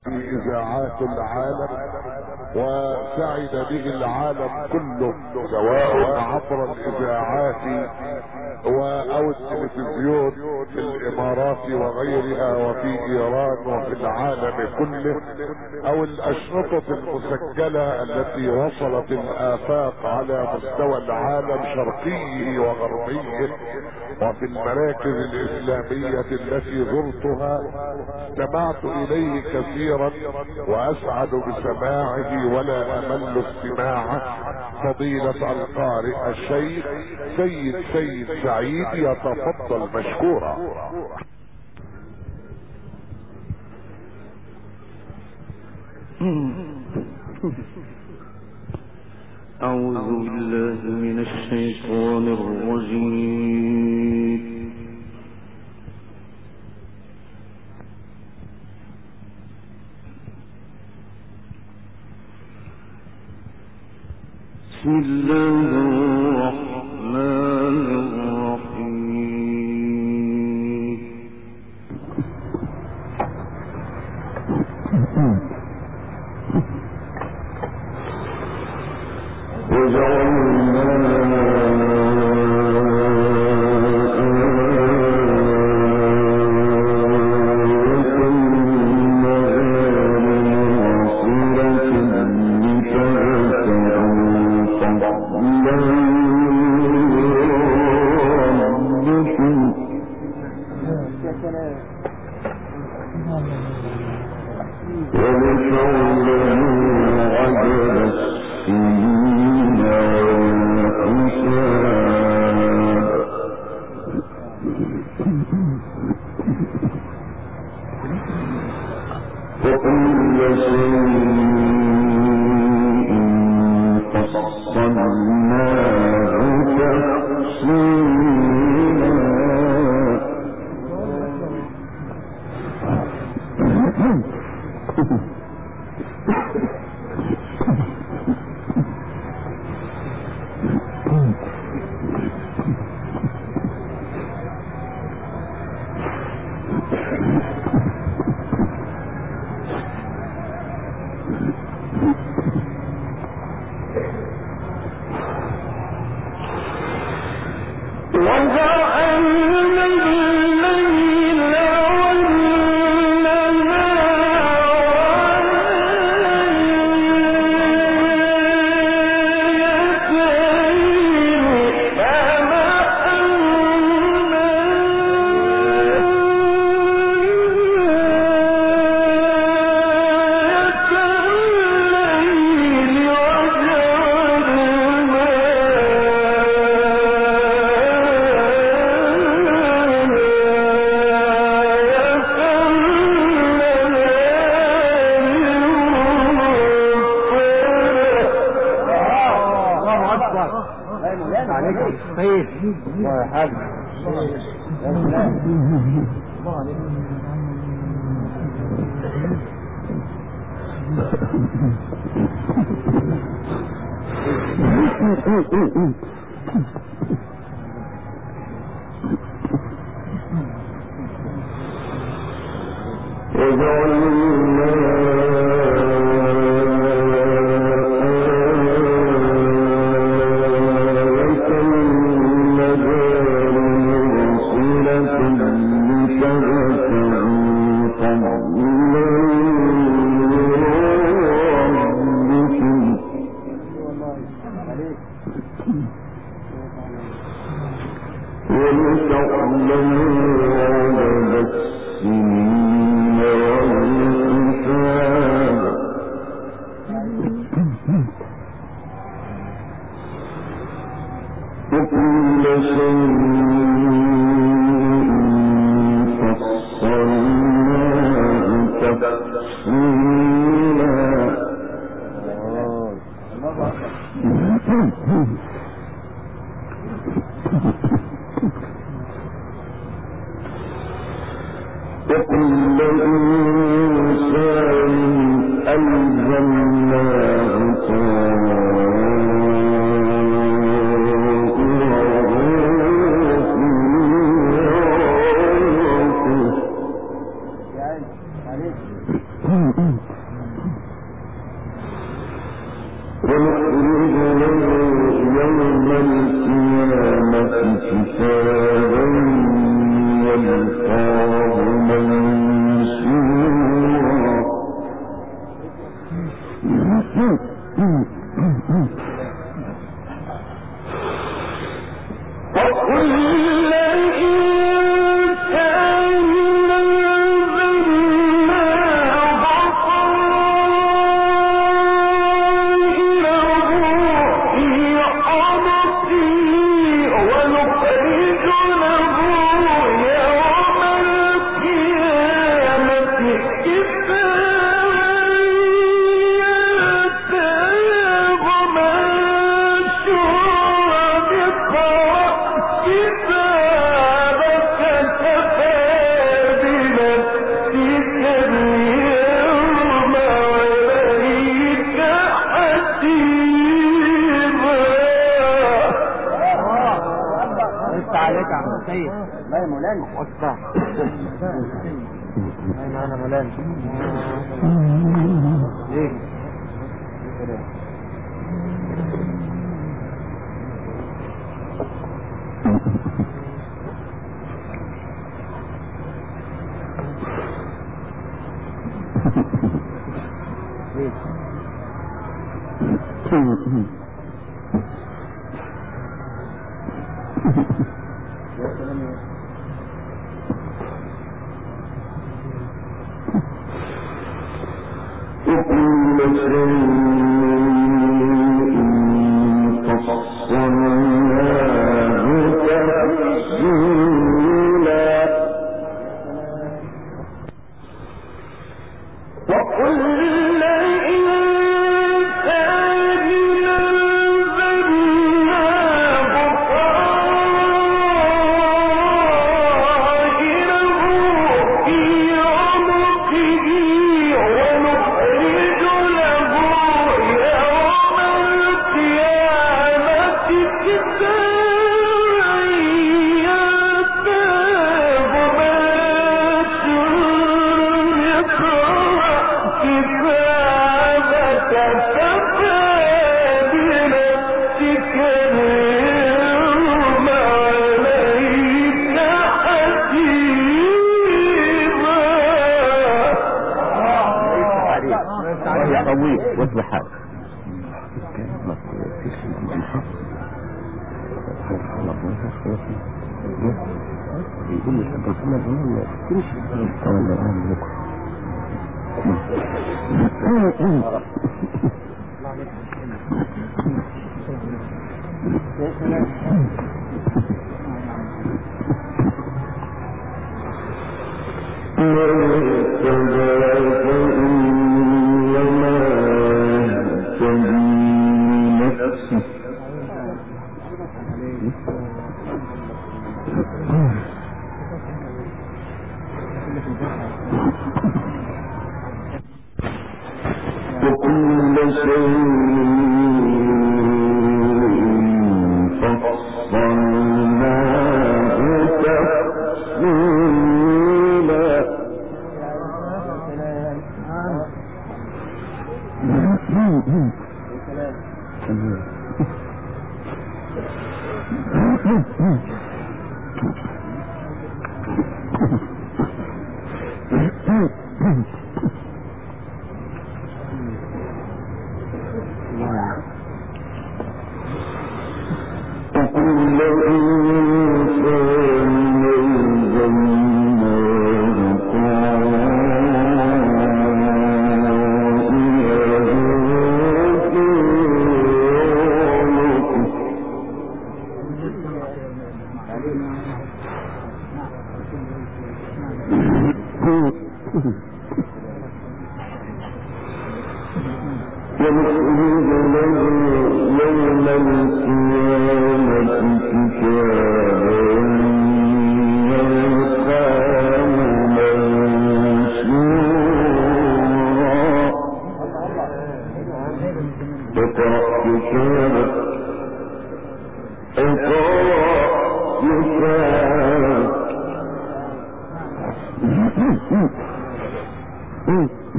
في اذاعات العالم، وسعد به العالم كله، سواء عبر الاذاعات او التلفزيون في الامارات وغيرها وفي ايران وفي العالم كله، او الاشرطة المسجلة التي وصلت الافاق على مستوى العالم شرقيه وغربيه، وفي المراكز الاسلامية التي زرتها استمعت اليه كثيرا واسعد بسماعه ولا امل استماعه. فضيلة القارئ الشيخ سيد سعيد يتفضل مشكورا. أعوذ بالله من الشيطان الرجيم. بسم الله الرحمن الرحيم.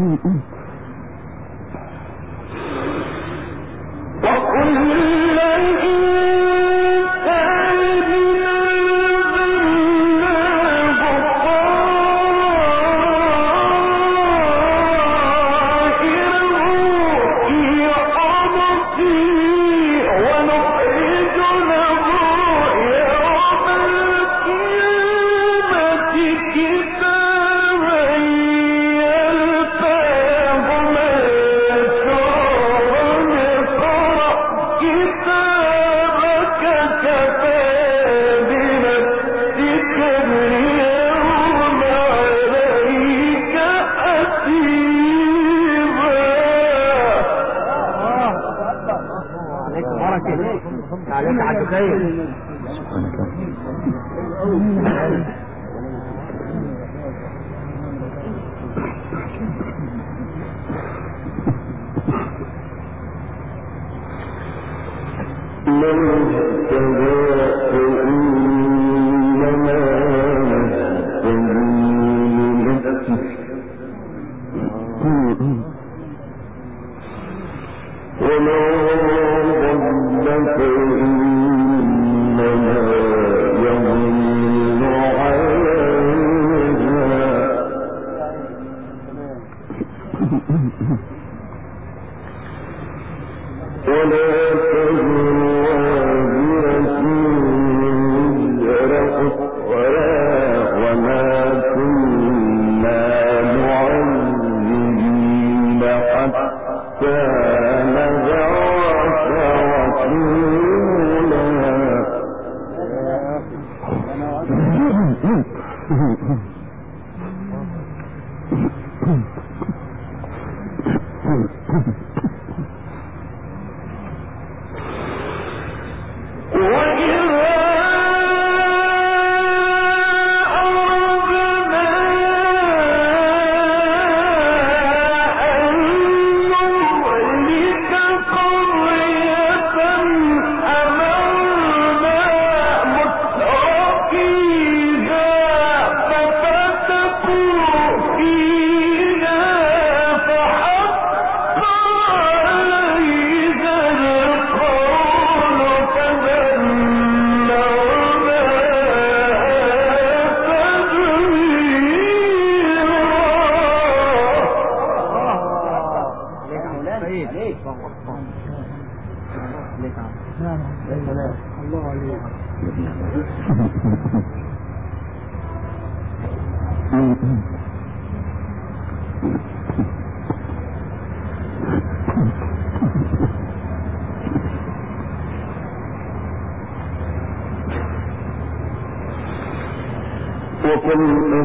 وكم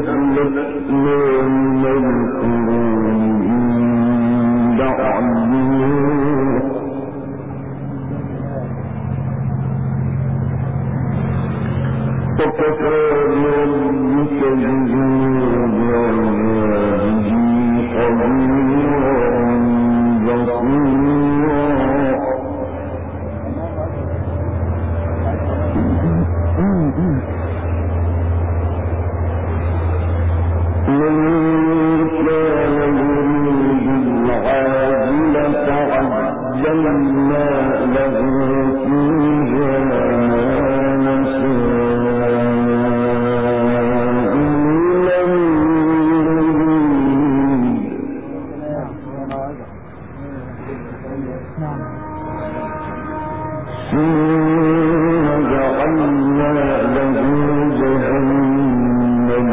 أهلكنا من القرون بعد وكفى بربك بذنوب عباده خبيرا بصيرا. من كان يريد العاجلة عجلنا له فيها ما نشاء لمن نريد ثم جعلنا له جهنم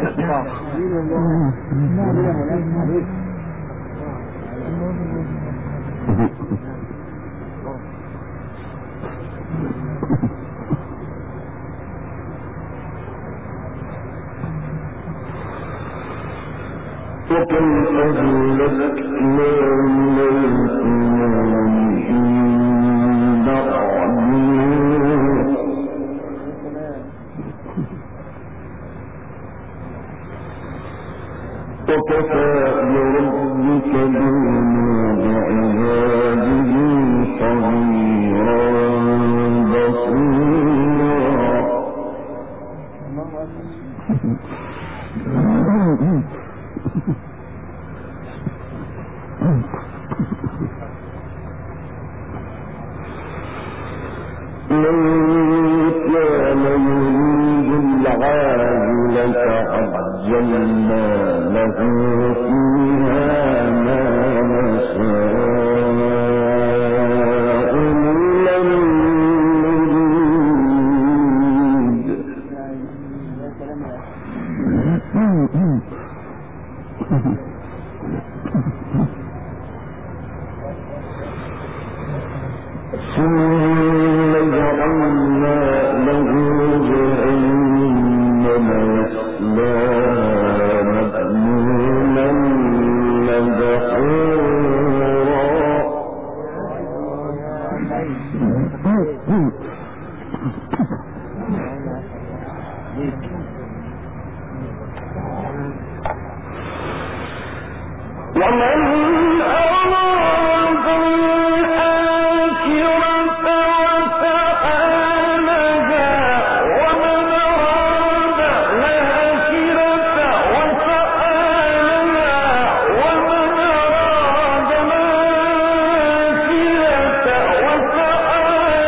وكم أهلكنا من القرون من بعد نوح وكفى بربك بما عباده خبيرا بصيرا. من كان يريد العاجلة عجلنا له فيها ما نشاء لمن نريد. ثم جعلنا له جهنم يصلاها مذموما مدحورا. ومن أراد الآخرة وسعى ومن أراد الآخرة وسعى ومن أراد الآخرة وسعى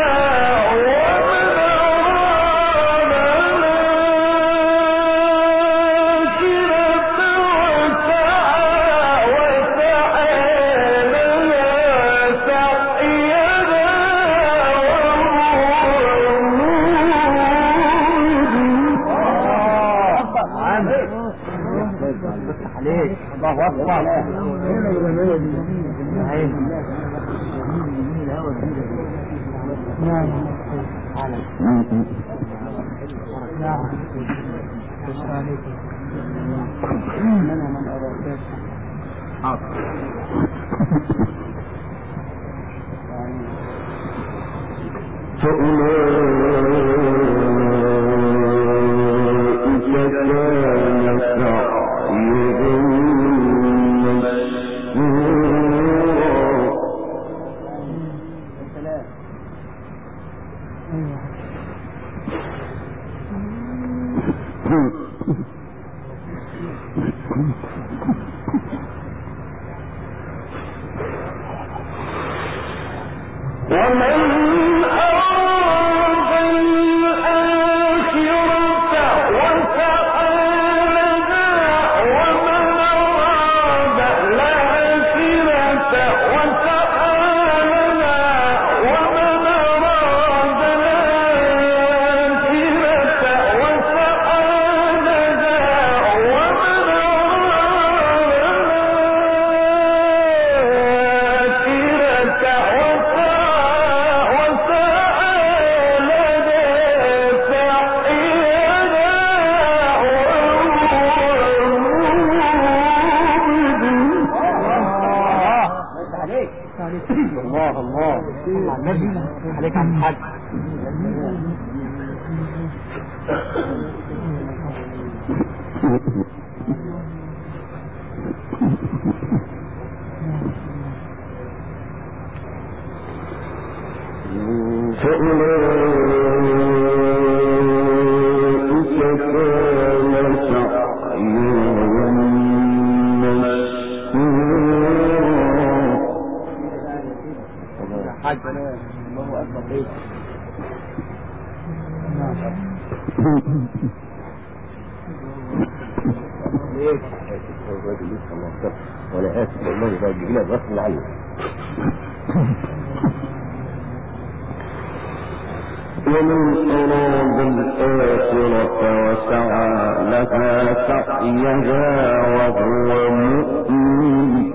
الله أكبر. عليك عن الحج. ولا آسف والله بقى يجي لها غصب عنه. ومن أراد الآخرة وسعى لها سعيها وهو مؤمن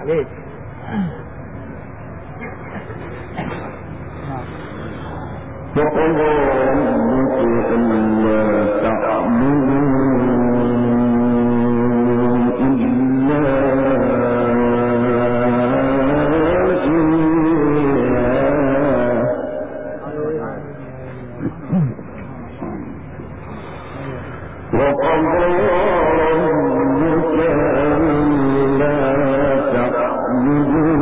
عليك. وقضى ربك ألا تعبدوا إلا إياه وقضى ربك ألا تعبدوا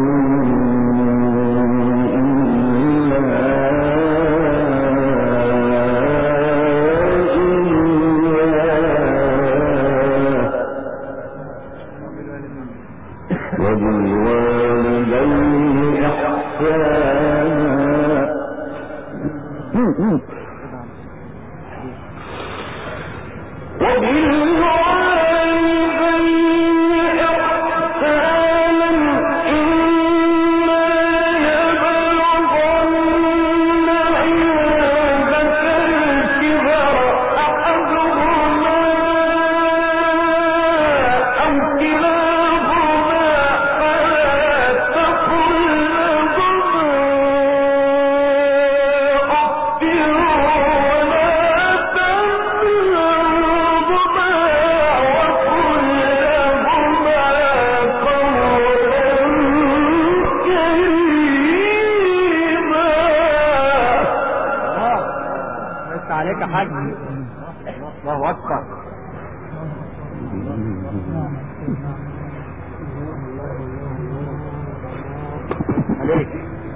وبالوالدين إحسانا عليك يا حاج. الله اكبر. عليك.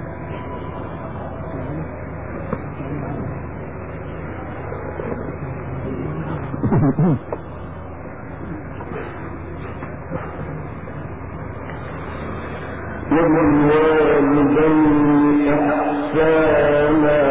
وبالوالدين إحسانا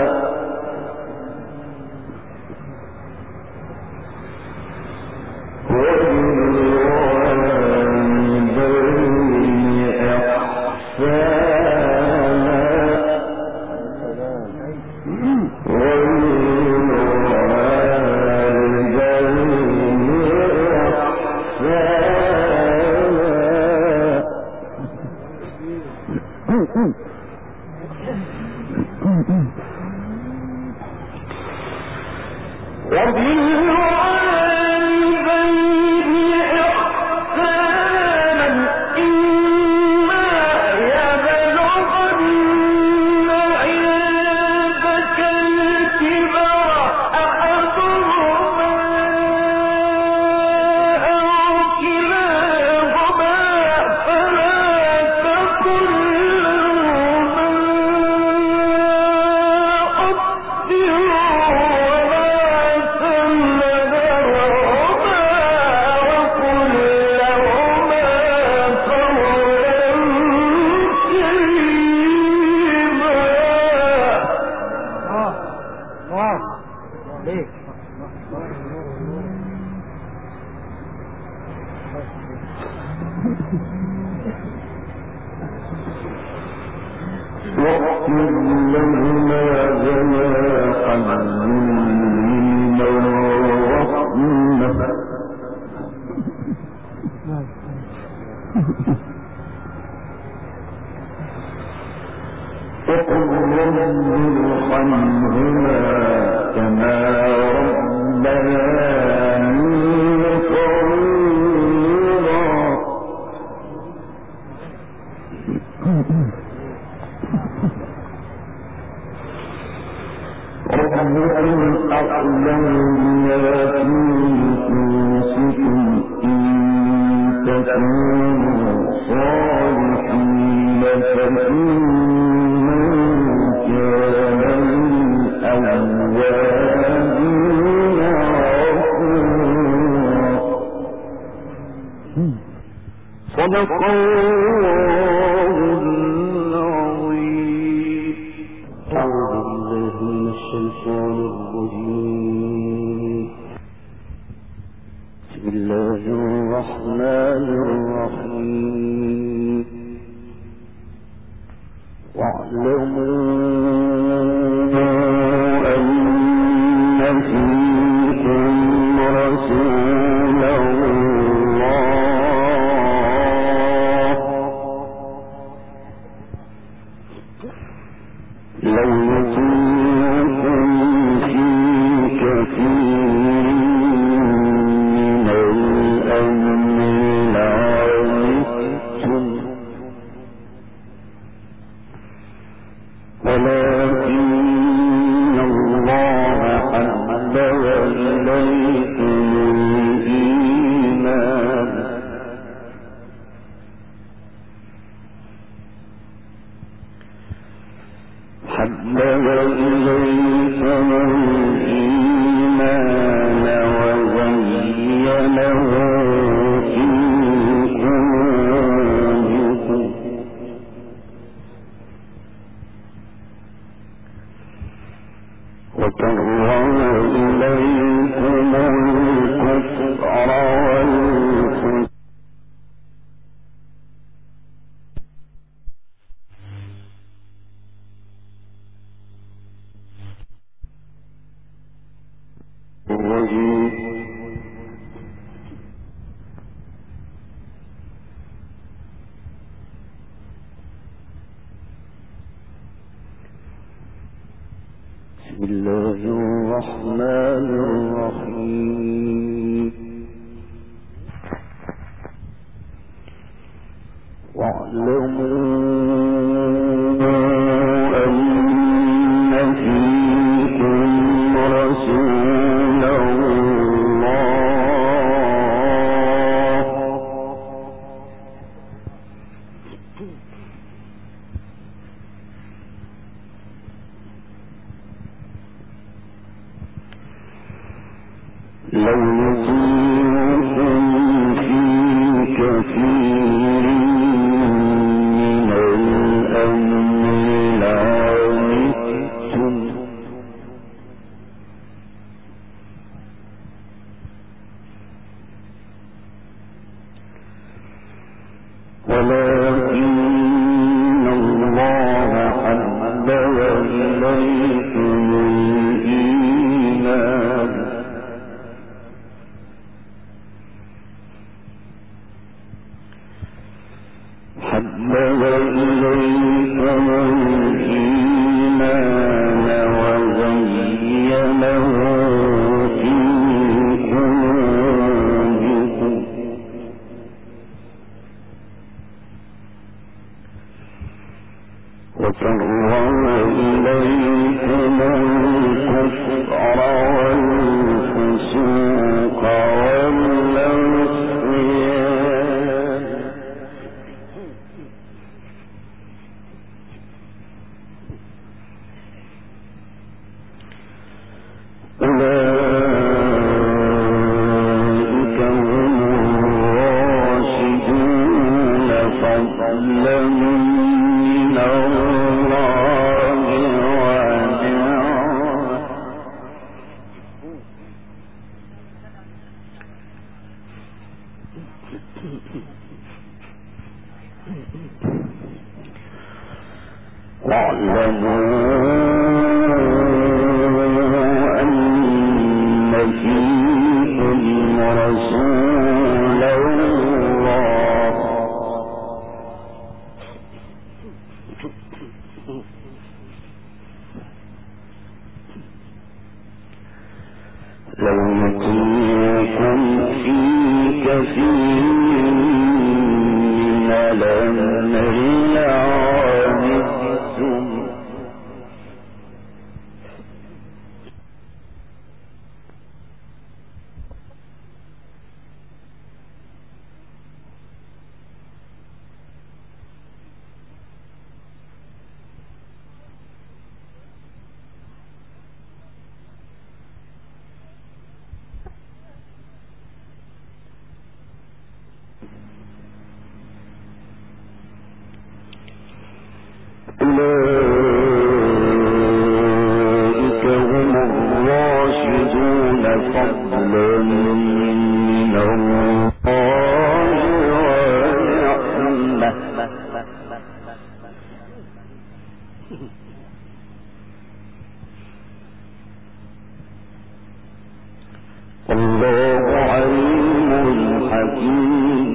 صدق الله العظيم. أعوذ بالله من الشيطان الرجيم. بسم الله الرحمن الرحيم. واعلموا أن فيكم رسول الله بسم الله الرحمن الرحيم واعلموا أن فيكم رسول الله لو يطيعكم في كثير من الأمر لعنتم ولكن الله حبب إليكم الإيمان حبب إليكم الإيمان وزينه في قلوبكم وكره إليكم الكفر والفسوق والعصيان أولئك هم الراشدون فضلا من الله ونعمة واعلموا أن فيكم رسول الله لو يطيعكم في كثير من الأمر لعنتم أولئك هم الراشدون فضلا من الله ونعمة والله عليم حكيم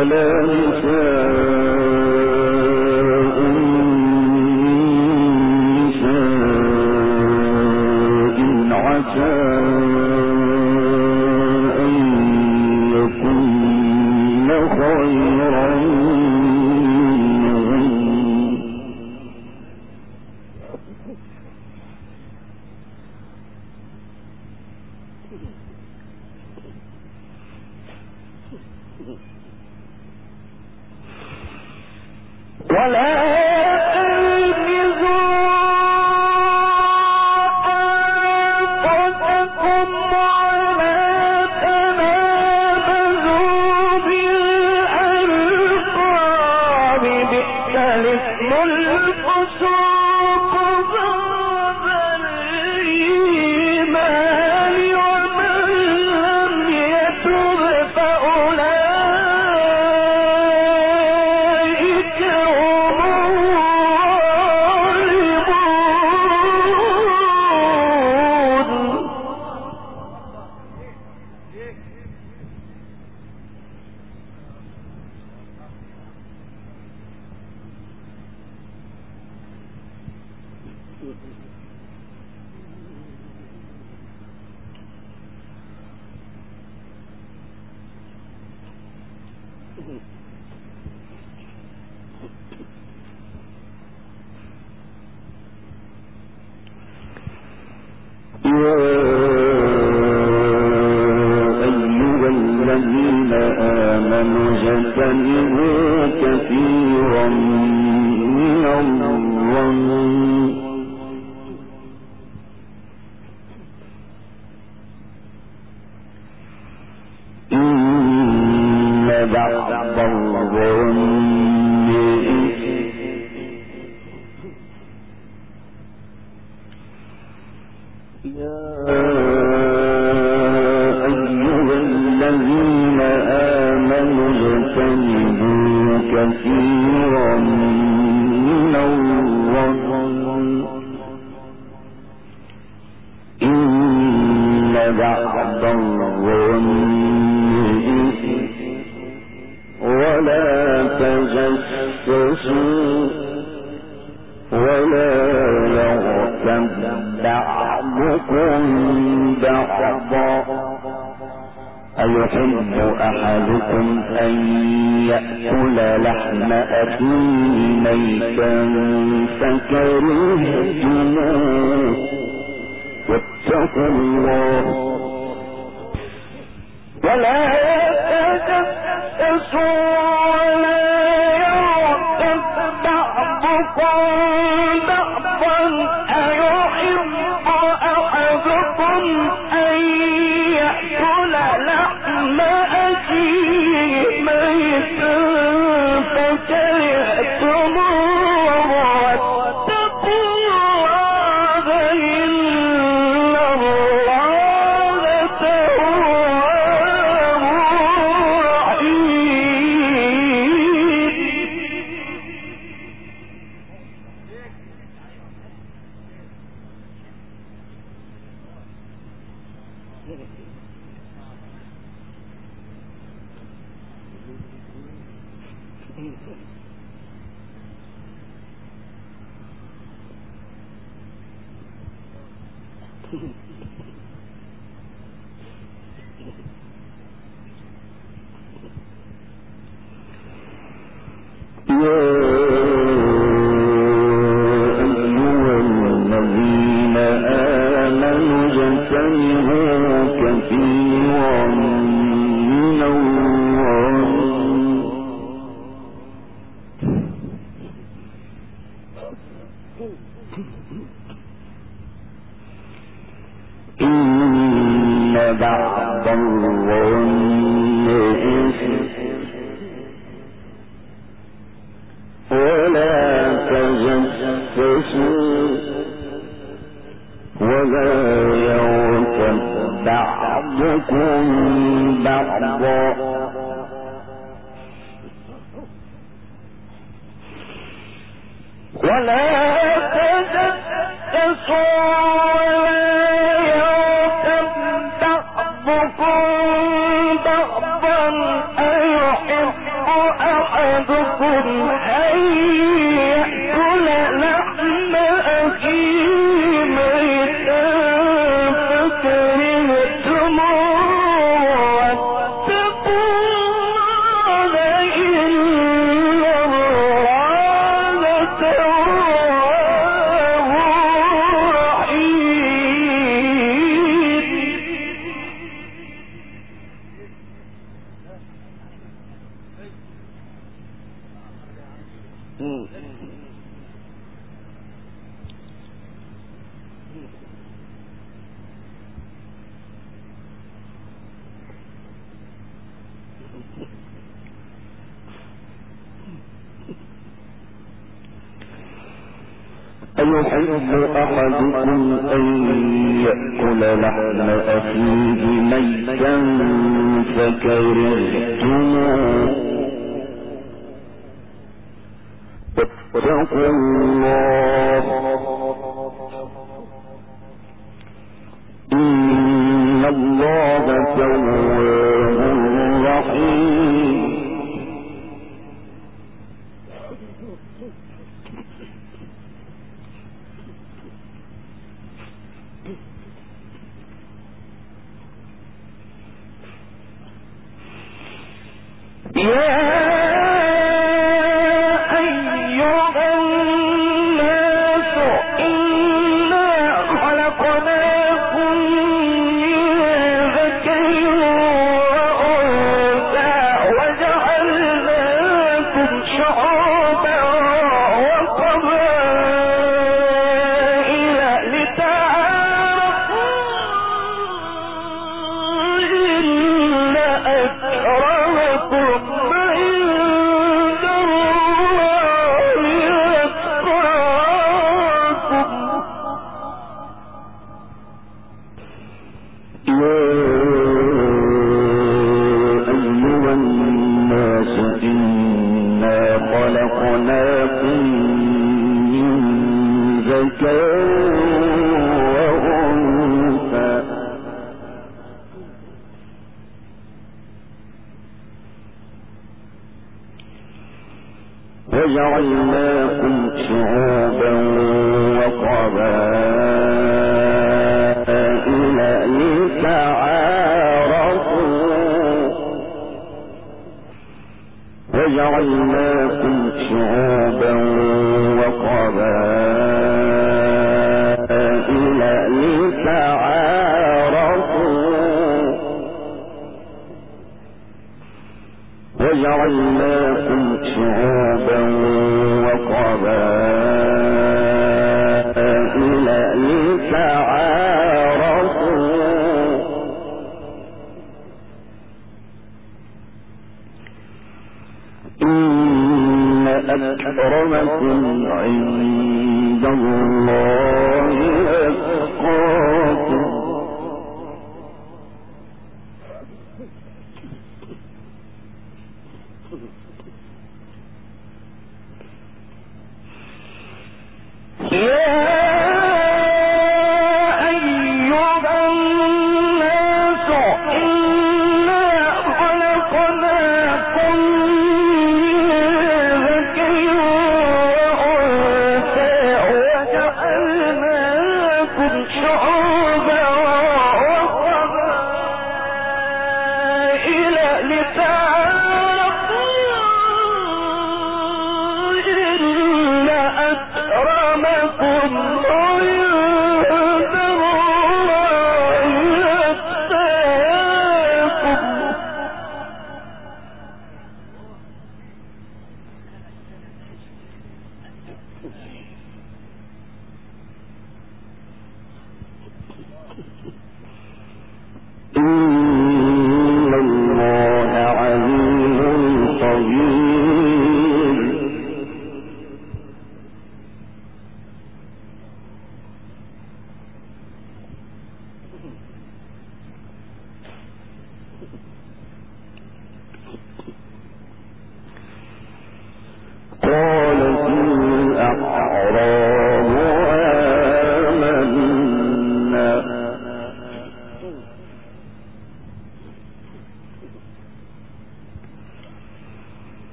ولا نساء عسى أن يكن خيرا ولا كثيرا من الظن إن بعض الظن يا أيها الذين آمنوا اجتنبوا كثيرا من الظن إن بعض الظن ولا تجسسوا ولا يغتب بعضكم بعضا أيحب أحدكم أن يأكل لحم أخيه ميتا فكرهتموه واتقوا الله ولا تجسسوا ولا يغتب بعضكم بعضا أيحب أحدكم أن يأكل لحم أخيه ميتا فكرهتموه واتقوا الله إن الله تواب إن بعض الظن إثم ولا تجسسوا ولا يغتب بعضكم بعضا ولا تجسسوا بعضكم بعضا أيحب أيحب أحدكم أن يأكل لحم أخيه ميتا فكرهتموه واتقوا الله إن الله تواب رحيم. وجعلناكم شعوبا وقبائل لتعارفوا وجعلناكم شعوبا وقبائل لتعارفوا وجعلناكم شعوبا وقبائل لتعارفوا إن أكرمكم عند الله أتقاكم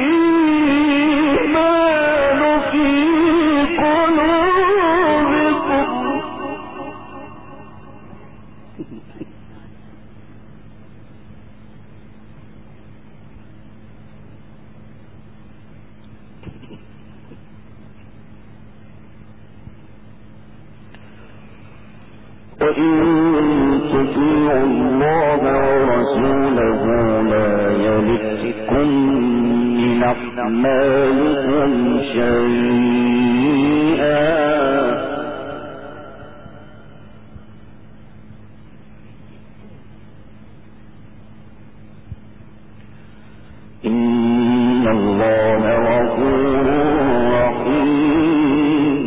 قلوبكم وإن تطيعوا الله ورسوله لا يلتكم من أعمالكم شيئا إن الله غفور رحيم.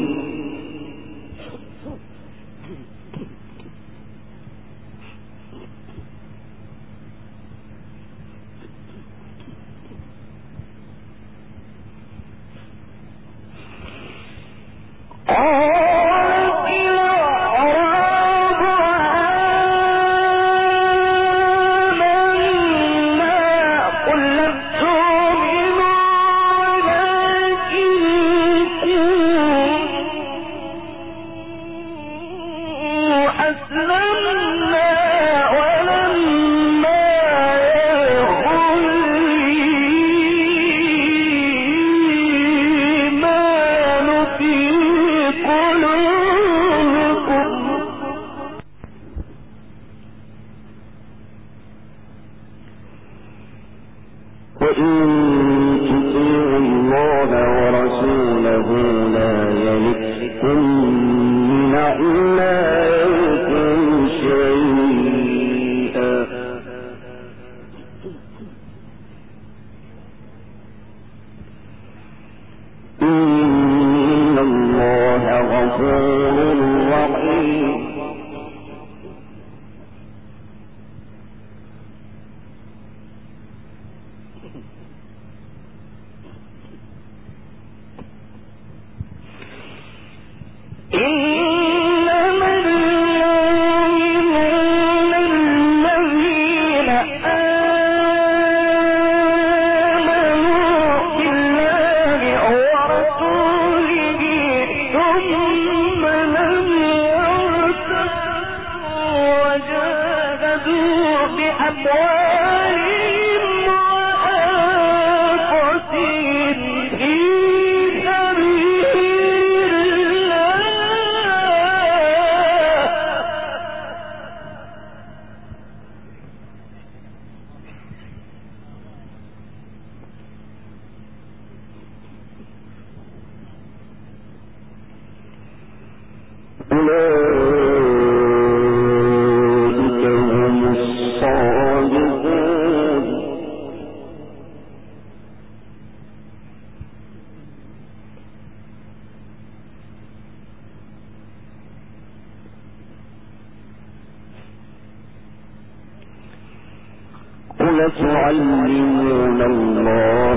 تعلمون الله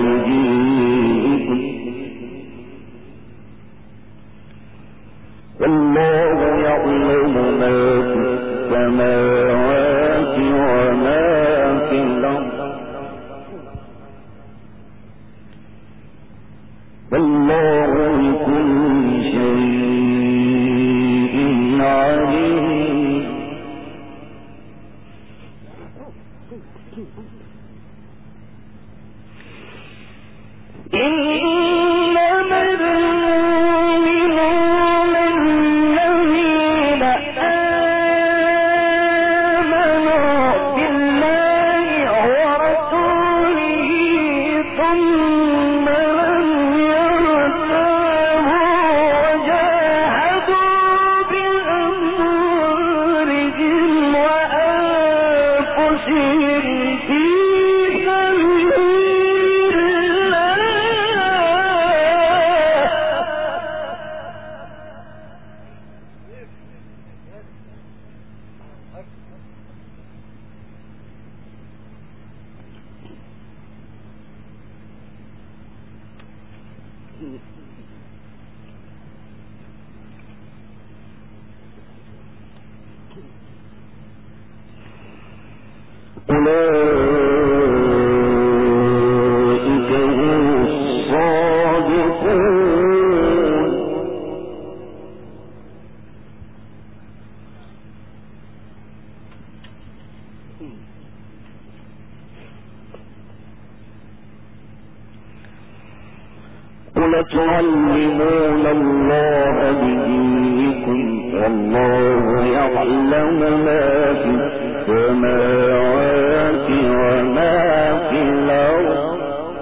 بدينكم والله يعلم ما في السماوات وما في الأرض والله بكل شيء عليم. إنما المؤمنون الذين آمنوا بالله ورسوله ثم لم يرتابوا وجاهدوا بأموالهم وأنفسهم في أولئك هم الصادقون. قل تعلمون الله بدينكم والله يعلم يعلم ما في السماوات وما في الأرض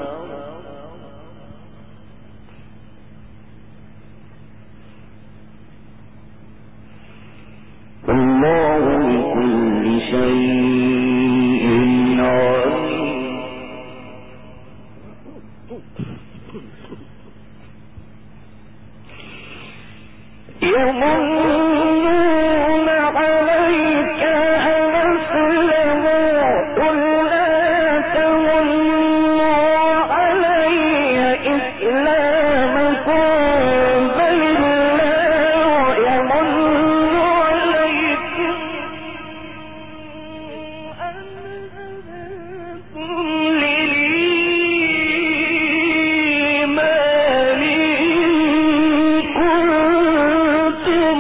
والله بكل شيء عليم. يمنون عليك أن أسلموا قل لا تمنوا علي إسلامكم بل الله يمن عليكم أن هداكم للإيمان كنتم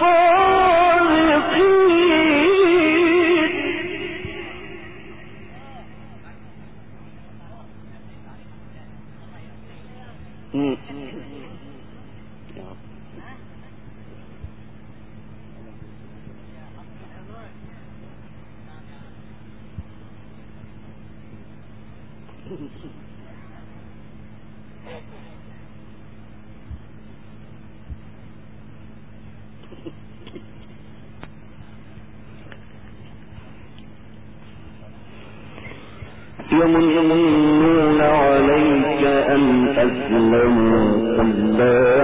يمنون عليك أن أسلموا قل لا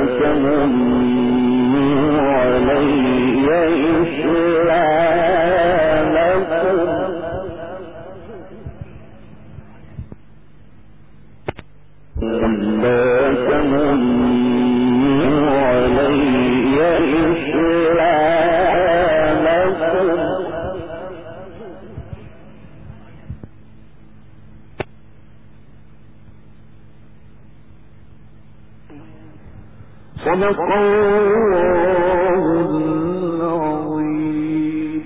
تمنوا علي إسلامكم قل لا تمنوا علي إسلامكم صدق الله العظيم.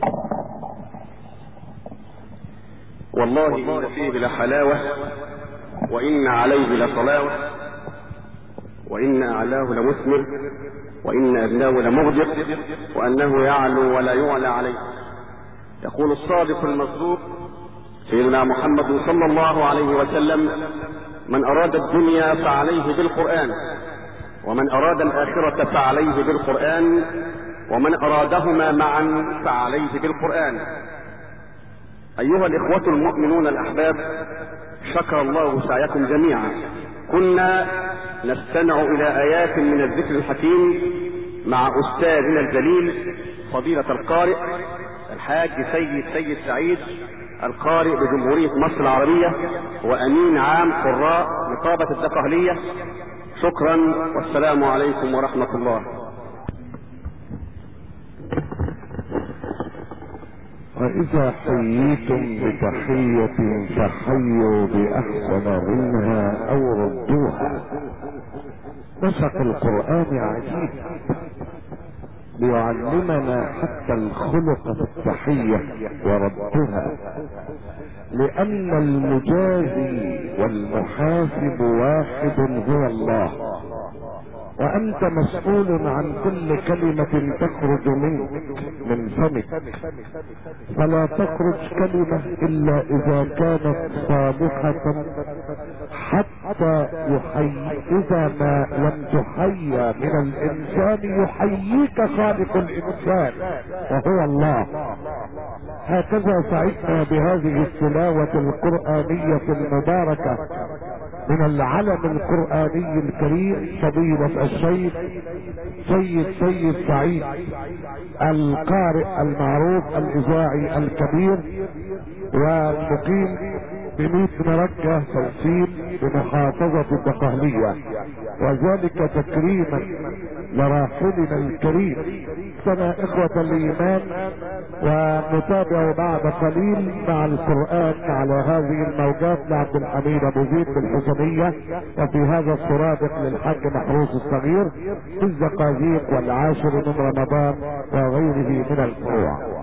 والله إن فيه لحلاوة وإن عليه لصلاوة وإن أعلاه لمثمر وإن أدناه لمغدق وأنه يعلو ولا يعلى عليه. يقول الصادق المصدوق سيدنا محمد صلى الله عليه وسلم: من أراد الدنيا فعليه بالقرآن، ومن أراد الآخرة فعليه بالقرآن، ومن أرادهما معا فعليه بالقرآن. أيها الإخوة المؤمنون الأحباب، شكر الله سعيكم جميعا. كنا نستمع إلى آيات من الذكر الحكيم مع أستاذنا الجليل فضيلة القارئ الحاج سيد سعيد، القارئ بجمهورية مصر العربية وأمين عام قراء نقابة الدقهلية. شكرا والسلام عليكم ورحمة الله. وإذا حييتم بتحية فحيوا بأحسن منها أو ردوها. نسق القرآن عجيب ليعلمنا حتى الخلق في التحية وردها، لأن المجازي والمحاسب واحد هو الله، وأنت مسؤول عن كل كلمة تخرج منك من فمك، فلا تخرج كلمة إلا إذا كانت صالحة حتى إذا ما لم تحيى من الإنسان يحييك خالق الإنسان وهو الله. هكذا سعدنا بهذه التلاوة القرآنية المباركة من العلم القرآني الكريم فضيلة الشيخ سيد سعيد القارئ المعروف الإذاعي الكبير والمقيم ب100 مركة توصيل بمحافظة الدقهلية، وذلك تكريما لراحلنا الكريم. سنة إخوة الإيمان، ونتابع بعد قليل مع القرآن على هذه الموجات لعبد الحميد أبو زيد بالحسنية، وفي هذا السرادق للحاج محروس الصغير بالزقازيق والعاشر من رمضان وغيره من الفروع.